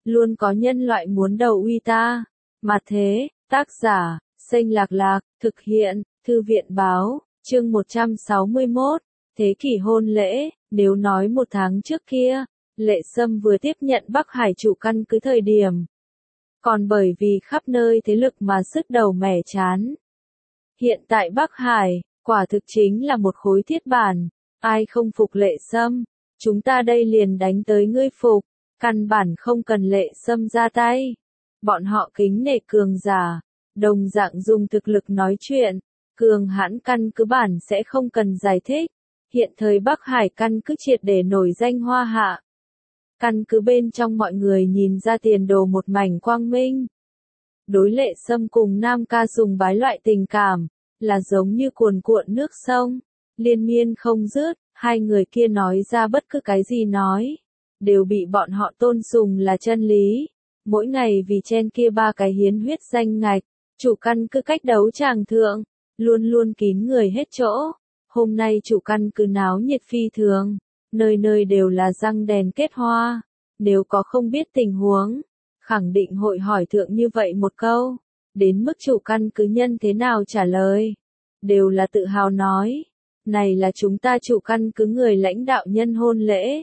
luôn có nhân loại muốn đầu uy ta. Mà thế, tác giả, Xanh Lạc Lạc, thực hiện, Thư viện Báo, chương 161, thế kỷ hôn lễ. Nếu nói một tháng trước kia, Lệ Sâm vừa tiếp nhận Bắc Hải chủ căn cứ thời điểm, còn bởi vì khắp nơi thế lực mà sứt đầu mẻ chán. Hiện tại Bắc Hải, quả thực chính là một khối thiết bản, ai không phục Lệ Sâm, chúng ta đây liền đánh tới ngươi phục, căn bản không cần Lệ Sâm ra tay. Bọn họ kính nể cường giả, đồng dạng dùng thực lực nói chuyện, cường hãn căn cứ bản sẽ không cần giải thích. Hiện thời Bắc Hải căn cứ triệt để nổi danh hoa hạ. Căn cứ bên trong mọi người nhìn ra tiền đồ một mảnh quang minh. Đối Lệ Sâm cùng Nam Ca sùng bái loại tình cảm, là giống như cuồn cuộn nước sông, liên miên không dứt, hai người kia nói ra bất cứ cái gì nói, đều bị bọn họ tôn sùng là chân lý. Mỗi ngày vì chen kia ba cái hiến huyết danh ngạch, chủ căn cứ cách đấu tràng thượng, luôn luôn kín người hết chỗ. Hôm nay chủ căn cứ náo nhiệt phi thường, nơi nơi đều là răng đèn kết hoa, nếu có không biết tình huống, khẳng định hội hỏi thượng như vậy một câu, đến mức chủ căn cứ nhân thế nào trả lời, đều là tự hào nói, này là chúng ta chủ căn cứ người lãnh đạo nhân hôn lễ.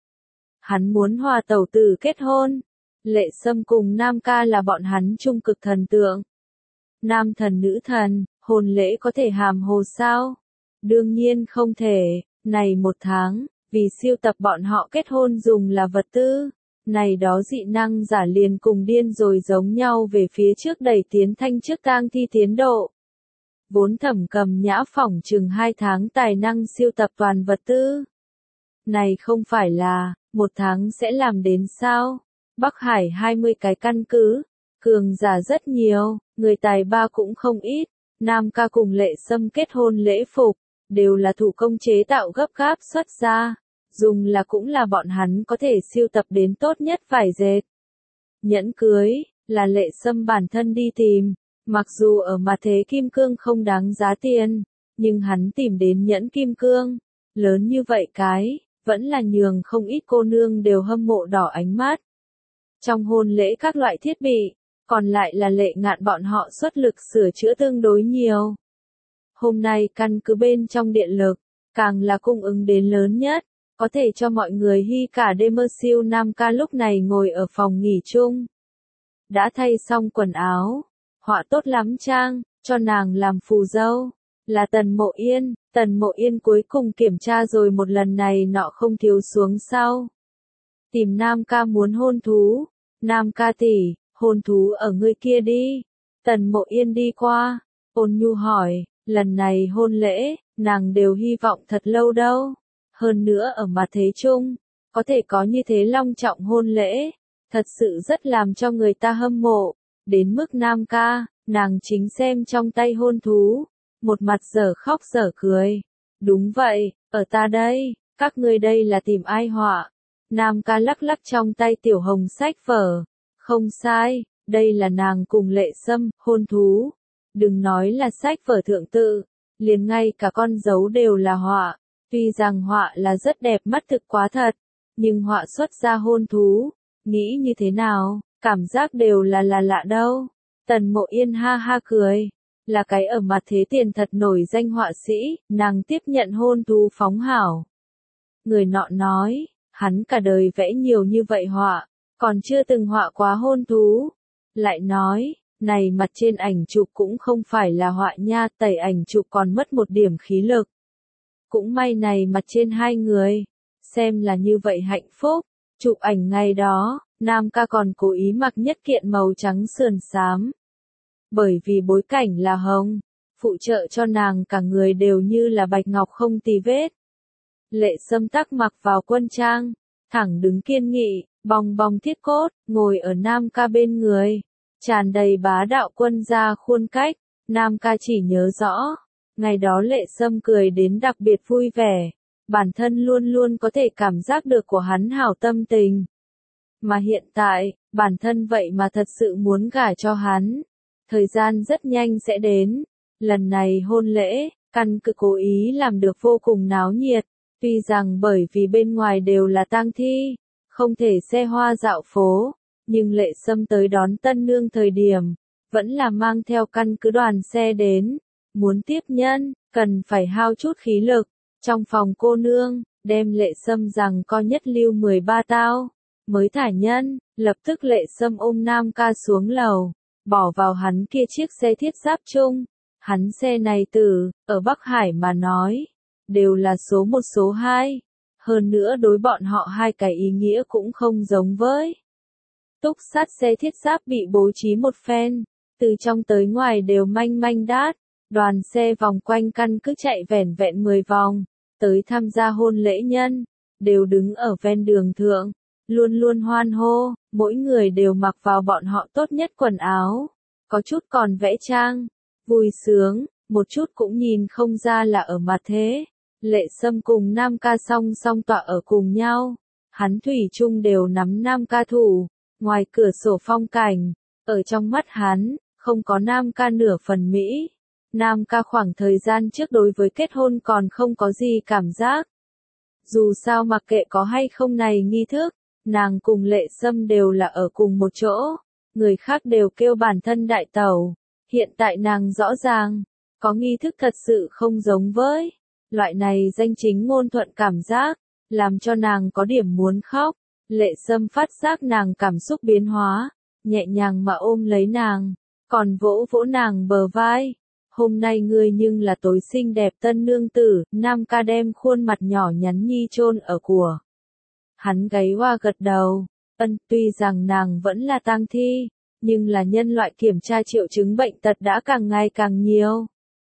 Hắn muốn hòa tẩu tử kết hôn, Lệ Sâm cùng Nam Ca là bọn hắn trung cực thần tượng. Nam thần nữ thần, hôn lễ có thể hàm hồ sao? Đương nhiên không thể, này một tháng, vì siêu tập bọn họ kết hôn dùng là vật tư, này đó dị năng giả liền cùng điên rồi giống nhau về phía trước đẩy tiến thanh trước tang thi tiến độ. Vốn Thẩm Cầm Nhã phỏng chừng 2 tháng tài năng siêu tập toàn vật tư. Này không phải là, một tháng sẽ làm đến sao? Bắc Hải 20 cái căn cứ, cường giả rất nhiều, người tài ba cũng không ít, Nam Ca cùng Lệ Sâm kết hôn lễ phục, đều là thủ công chế tạo gấp gáp xuất ra, dùng là cũng là bọn hắn có thể siêu tập đến tốt nhất vải dệt. Nhẫn cưới, là Lệ Sâm bản thân đi tìm, mặc dù ở mặt thế kim cương không đáng giá tiền, nhưng hắn tìm đến nhẫn kim cương, lớn như vậy cái, vẫn là nhường không ít cô nương đều hâm mộ đỏ ánh mắt. Trong hôn lễ các loại thiết bị, còn lại là Lệ Ngạn bọn họ xuất lực sửa chữa tương đối nhiều. Hôm nay căn cứ bên trong điện lực, càng là cung ứng đến lớn nhất, có thể cho mọi người hy cả đêm mơ siêu. Nam Ca lúc này ngồi ở phòng nghỉ chung. Đã thay xong quần áo, họa tốt lắm trang, cho nàng làm phù dâu, là Tần Mộ Yên. Tần Mộ Yên cuối cùng kiểm tra rồi một lần này nọ không thiếu xuống sau. Tìm Nam Ca muốn hôn thú, Nam Ca tỷ, hôn thú ở người kia đi. Tần Mộ Yên đi qua, ôn nhu hỏi, lần này hôn lễ, nàng đều hy vọng thật lâu đâu. Hơn nữa ở mặt thế chung, có thể có như thế long trọng hôn lễ, thật sự rất làm cho người ta hâm mộ. Đến mức Nam Ca, nàng chính xem trong tay hôn thú, một mặt dở khóc dở cười. Đúng vậy, ở ta đây, các ngươi đây là tìm ai họa? Nam Ca lắc lắc trong tay tiểu hồng sách vở. Không sai, đây là nàng cùng Lệ Sâm, hôn thú. Đừng nói là sách vở thượng tự, liền ngay cả con dấu đều là họa. Tuy rằng họa là rất đẹp mắt thực quá thật, nhưng họa xuất ra hôn thú, nghĩ như thế nào, cảm giác đều là lạ đâu. Tần Mộ Yên ha ha cười, là cái ở mặt thế tiền thật nổi danh họa sĩ, nàng tiếp nhận hôn thú phóng hảo. Người nọ nói, hắn cả đời vẽ nhiều như vậy họa, còn chưa từng họa quá hôn thú. Lại nói, này mặt trên ảnh chụp cũng không phải là họa nha, tẩy ảnh chụp còn mất một điểm khí lực. Cũng may này mặt trên hai người, xem là như vậy hạnh phúc. Chụp ảnh ngày đó, Nam Ca còn cố ý mặc nhất kiện màu trắng sườn xám. Bởi vì bối cảnh là hồng, phụ trợ cho nàng cả người đều như là bạch ngọc không tì vết. Lệ Sâm tắc mặc vào quân trang, thẳng đứng kiên nghị, bong bong thiết cốt, ngồi ở Nam Ca bên người, tràn đầy bá đạo quân gia khuôn cách. Nam Ca chỉ nhớ rõ, ngày đó Lệ Sâm cười đến đặc biệt vui vẻ, bản thân luôn luôn có thể cảm giác được của hắn hảo tâm tình. Mà hiện tại, bản thân vậy mà thật sự muốn gả cho hắn. Thời gian rất nhanh sẽ đến. Lần này hôn lễ, căn cứ cố ý làm được vô cùng náo nhiệt. Tuy rằng bởi vì bên ngoài đều là tang thi, không thể xe hoa dạo phố, Nhưng Lệ Sâm tới đón tân nương thời điểm, vẫn là mang theo căn cứ đoàn xe đến, muốn tiếp nhân, cần phải hao chút khí lực. Trong phòng cô nương, đem Lệ Sâm rằng co nhất lưu 13 tao, mới thả nhân, lập tức Lệ Sâm ôm Nam Ca xuống lầu, bỏ vào hắn kia chiếc xe thiết giáp chung. Hắn xe này ở Bắc Hải mà nói, đều là số 1 số 2. Hơn nữa đối bọn họ hai cái ý nghĩa cũng không giống với. Túc sắt xe thiết giáp bị bố trí một phen, từ trong tới ngoài đều manh manh đát, đoàn xe vòng quanh căn cứ chạy vẻn vẹn 10 vòng, tới tham gia hôn lễ nhân, đều đứng ở ven đường thượng, luôn luôn hoan hô, mỗi người đều mặc vào bọn họ tốt nhất quần áo, có chút còn vẽ trang, vui sướng, một chút cũng nhìn không ra là ở mặt thế. Lệ Sâm cùng Nam Ca song song tọa ở cùng nhau, hắn thủy chung đều nắm Nam Ca thủ, ngoài cửa sổ phong cảnh, ở trong mắt hắn, không có Nam Ca nửa phần mỹ. Nam Ca khoảng thời gian trước đối với kết hôn còn không có gì cảm giác. Dù sao mặc kệ có hay không này nghi thức, nàng cùng Lệ Sâm đều là ở cùng một chỗ, người khác đều kêu bản thân đại tẩu. Hiện tại nàng rõ ràng, có nghi thức thật sự không giống với. Loại này danh chính ngôn thuận cảm giác, làm cho nàng có điểm muốn khóc. Lệ Sâm phát giác nàng cảm xúc biến hóa, nhẹ nhàng mà ôm lấy nàng, còn vỗ vỗ nàng bờ vai. Hôm nay ngươi nhưng là tối xinh đẹp tân nương tử. Nam Ca đem khuôn mặt nhỏ nhắn nhi chôn ở của hắn gáy hoa gật đầu. Tuy rằng nàng vẫn là tang thi, nhưng là nhân loại kiểm tra triệu chứng bệnh tật đã càng ngày càng nhiều.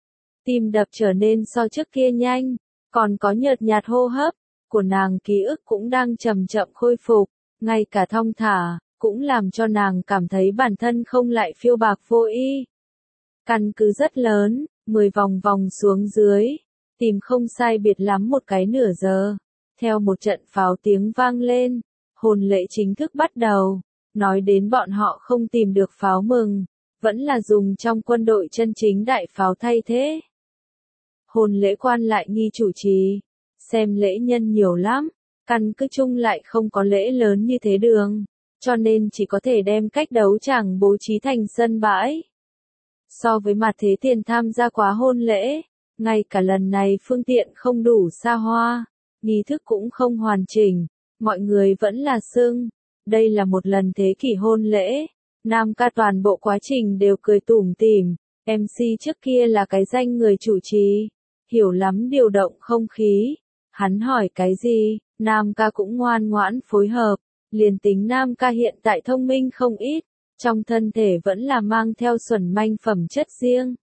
Tim đập trở nên so trước kia nhanh, còn có nhợt nhạt hô hấp, của nàng ký ức cũng đang chậm chậm khôi phục, ngay cả thong thả, cũng làm cho nàng cảm thấy bản thân không lại phiêu bạc vô ý. Căn cứ rất lớn, 10 vòng vòng xuống dưới, tìm không sai biệt lắm một cái nửa giờ. Theo một trận pháo tiếng vang lên, hôn lễ chính thức bắt đầu. Nói đến bọn họ không tìm được pháo mừng, vẫn là dùng trong quân đội chân chính đại pháo thay thế. Hôn lễ quan lại nghi chủ trì, xem lễ nhân nhiều lắm, căn cứ chung lại không có lễ lớn như thế đường, cho nên chỉ có thể đem cách đấu tràng bố trí thành sân bãi. So với mặt thế tiền tham gia quá hôn lễ, ngay cả lần này phương tiện không đủ xa hoa, nghi thức cũng không hoàn chỉnh, mọi người vẫn là xưng, đây là một lần thế kỷ hôn lễ. Nam Ca toàn bộ quá trình đều cười tủm tỉm, MC trước kia là cái danh người chủ trì, hiểu lắm điều động không khí. Hắn hỏi cái gì, Nam Ca cũng ngoan ngoãn phối hợp, liền tính Nam Ca hiện tại thông minh không ít, trong thân thể vẫn là mang theo xuẩn manh phẩm chất riêng.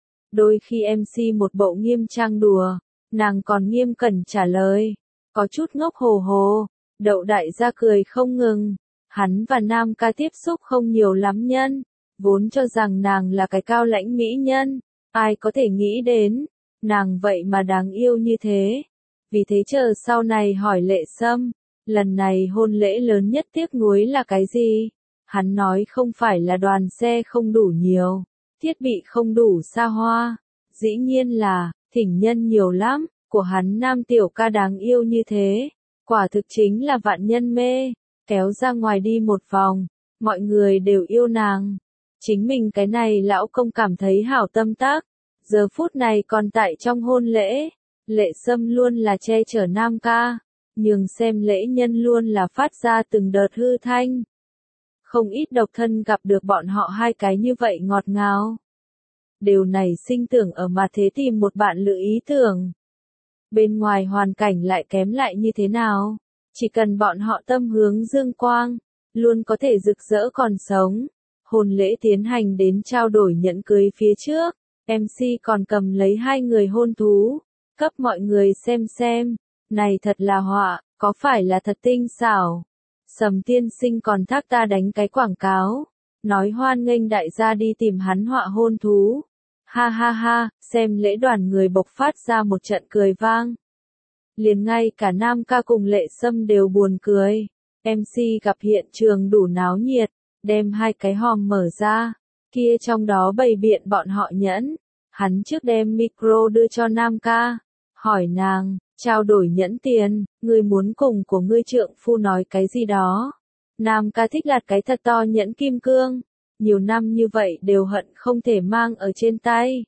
Đôi khi MC một bộ nghiêm trang đùa, nàng còn nghiêm cẩn trả lời, có chút ngốc hồ hồ, đậu đại gia cười không ngừng. Hắn và Nam Ca tiếp xúc không nhiều lắm nhân, vốn cho rằng nàng là cái cao lãnh mỹ nhân, ai có thể nghĩ đến, nàng vậy mà đáng yêu như thế. Vì thế chờ sau này hỏi Lệ Sâm, lần này hôn lễ lớn nhất tiếc nuối là cái gì? Hắn nói không phải là đoàn xe không đủ nhiều, thiết bị không đủ xa hoa, dĩ nhiên là, thỉnh nhân nhiều lắm, của hắn Nam tiểu ca đáng yêu như thế, quả thực chính là vạn nhân mê. Kéo ra ngoài đi một vòng, mọi người đều yêu nàng. Chính mình cái này lão công cảm thấy hảo tâm tác. Giờ phút này còn tại trong hôn lễ, Lệ Sâm luôn là che chở Nam Ca, nhường xem lễ nhân luôn là phát ra từng đợt hư thanh. Không ít độc thân gặp được bọn họ hai cái như vậy ngọt ngào. Điều này sinh tưởng ở mà thế tìm một bạn lựa ý tưởng. Bên ngoài hoàn cảnh lại kém lại như thế nào? Chỉ cần bọn họ tâm hướng dương quang, luôn có thể rực rỡ còn sống. Hôn lễ tiến hành đến trao đổi nhẫn cưới phía trước, MC còn cầm lấy hai người hôn thú, cấp mọi người xem. Này thật là họa, có phải là thật tinh xảo? Sầm tiên sinh còn thác ta đánh cái quảng cáo, nói hoan nghênh đại gia đi tìm hắn họa hôn thú. Ha ha ha, xem lễ đoàn người bộc phát ra một trận cười vang. Liền ngay cả Nam Ca cùng Lệ Sâm đều buồn cười. MC gặp hiện trường đủ náo nhiệt, đem hai cái hòm mở ra, kia trong đó bày biện bọn họ nhẫn. Hắn trước đem micro đưa cho Nam Ca, hỏi nàng, trao đổi nhẫn tiền, ngươi muốn cùng của ngươi trượng phu nói cái gì đó. Nam ca thích lạt cái thật to nhẫn kim cương, nhiều năm như vậy đều hận không thể mang ở trên tay.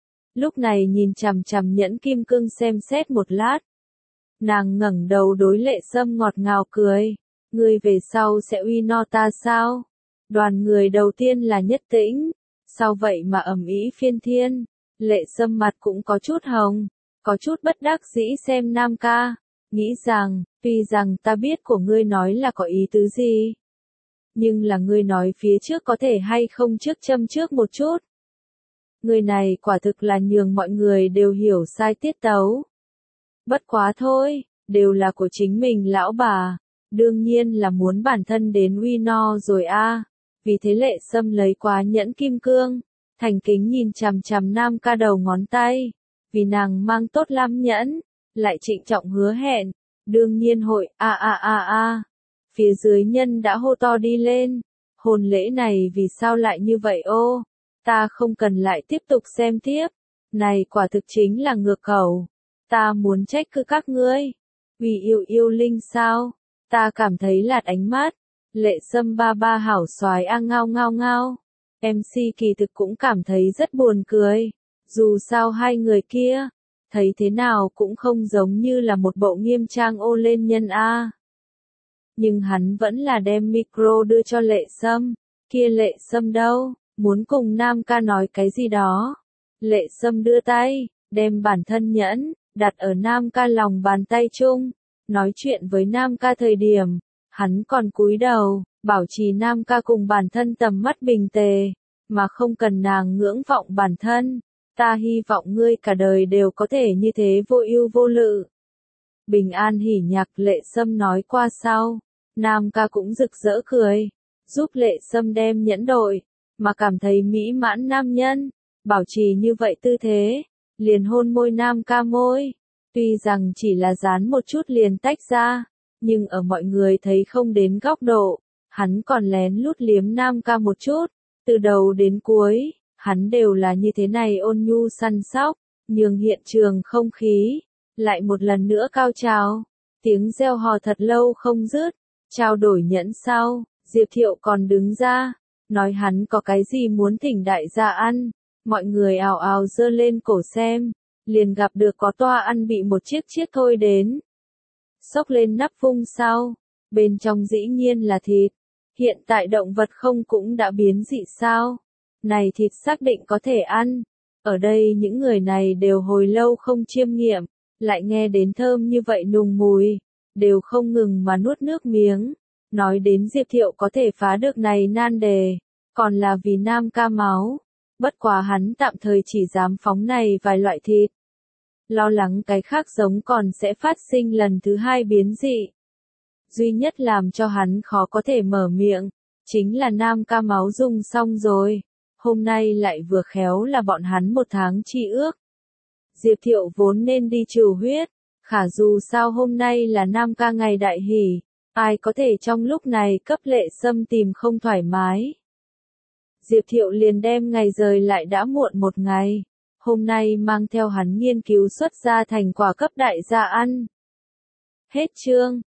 Lúc này nhìn chằm chằm nhẫn kim cương xem xét một lát. Nàng ngẩng đầu đối Lệ Sâm ngọt ngào cười, ngươi về sau sẽ uy no ta sao? Đoàn người đầu tiên là Nhất Tĩnh, sau vậy mà ầm ĩ phiên thiên. Lệ Sâm mặt cũng có chút hồng, có chút bất đắc dĩ xem Nam ca, nghĩ rằng, tuy rằng ta biết của ngươi nói là có ý tứ gì, nhưng là ngươi nói phía trước có thể hay không trước châm trước một chút. Người này quả thực là nhường mọi người đều hiểu sai tiết tấu. Bất quá thôi, đều là của chính mình lão bà, đương nhiên là muốn bản thân đến uy no rồi a. Vì thế Lệ Sâm lấy quá nhẫn kim cương, thành kính nhìn chằm chằm Nam ca đầu ngón tay, vì nàng mang tốt lắm nhẫn, lại trịnh trọng hứa hẹn, đương nhiên hội a. Phía dưới nhân đã hô to đi lên, hôn lễ này vì sao lại như vậy ô, ta không cần lại tiếp tục xem tiếp, này quả thực chính là ngược khẩu, ta muốn trách cứ các ngươi, vì yêu linh sao, ta cảm thấy lạt ánh mắt, Lệ Sâm ba ba hảo soái a ngao. MC kỳ thực cũng cảm thấy rất buồn cười, dù sao hai người kia, thấy thế nào cũng không giống như là một bộ nghiêm trang ô lên nhân a. Nhưng hắn vẫn là đem micro đưa cho Lệ Sâm, kia Lệ Sâm đâu, muốn cùng Nam ca nói cái gì đó. Lệ Sâm đưa tay, đem bản thân nhẫn, đặt ở Nam ca lòng bàn tay chung, nói chuyện với Nam ca thời điểm, hắn còn cúi đầu, bảo trì Nam ca cùng bản thân tầm mắt bình tề, mà không cần nàng ngưỡng vọng bản thân. Ta hy vọng ngươi cả đời đều có thể như thế vô ưu vô lự. Bình an hỉ nhạc Lệ Sâm nói qua sau, Nam ca cũng rực rỡ cười, giúp Lệ Sâm đem nhẫn đội, mà cảm thấy mỹ mãn nam nhân, bảo trì như vậy tư thế, liền hôn môi Nam ca môi, tuy rằng chỉ là dán một chút liền tách ra, nhưng ở mọi người thấy không đến góc độ, hắn còn lén lút liếm Nam ca một chút, từ đầu đến cuối, hắn đều là như thế này ôn nhu săn sóc, nhường hiện trường không khí, lại một lần nữa cao trào, tiếng reo hò thật lâu không dứt, trao đổi nhẫn sau, Diệp Thiệu còn đứng ra, nói hắn có cái gì muốn thỉnh đại gia ăn, mọi người ào ào giơ lên cổ xem, liền gặp được có toa ăn bị một chiếc thôi đến. Xốc lên nắp vung sau, bên trong dĩ nhiên là thịt, hiện tại động vật không cũng đã biến dị sao, này thịt xác định có thể ăn, ở đây những người này đều hồi lâu không chiêm nghiệm, lại nghe đến thơm như vậy nùng mùi, đều không ngừng mà nuốt nước miếng, nói đến Diệp Thiệu có thể phá được này nan đề, còn là vì Nam ca máu, bất quá hắn tạm thời chỉ dám phóng này vài loại thịt. Lo lắng cái khác giống còn sẽ phát sinh lần thứ hai biến dị. Duy nhất làm cho hắn khó có thể mở miệng, chính là Nam ca máu dùng xong rồi, hôm nay lại vừa khéo là bọn hắn một tháng chi ước. Diệp Thiệu vốn nên đi trừ huyết, khả dù sao hôm nay là Nam ca ngày đại hỷ, ai có thể trong lúc này cấp Lệ Sâm tìm không thoải mái. Diệp Thiệu liền đem ngày rời lại đã muộn một ngày, hôm nay mang theo hắn nghiên cứu xuất ra thành quả cấp đại gia ăn. Hết chương.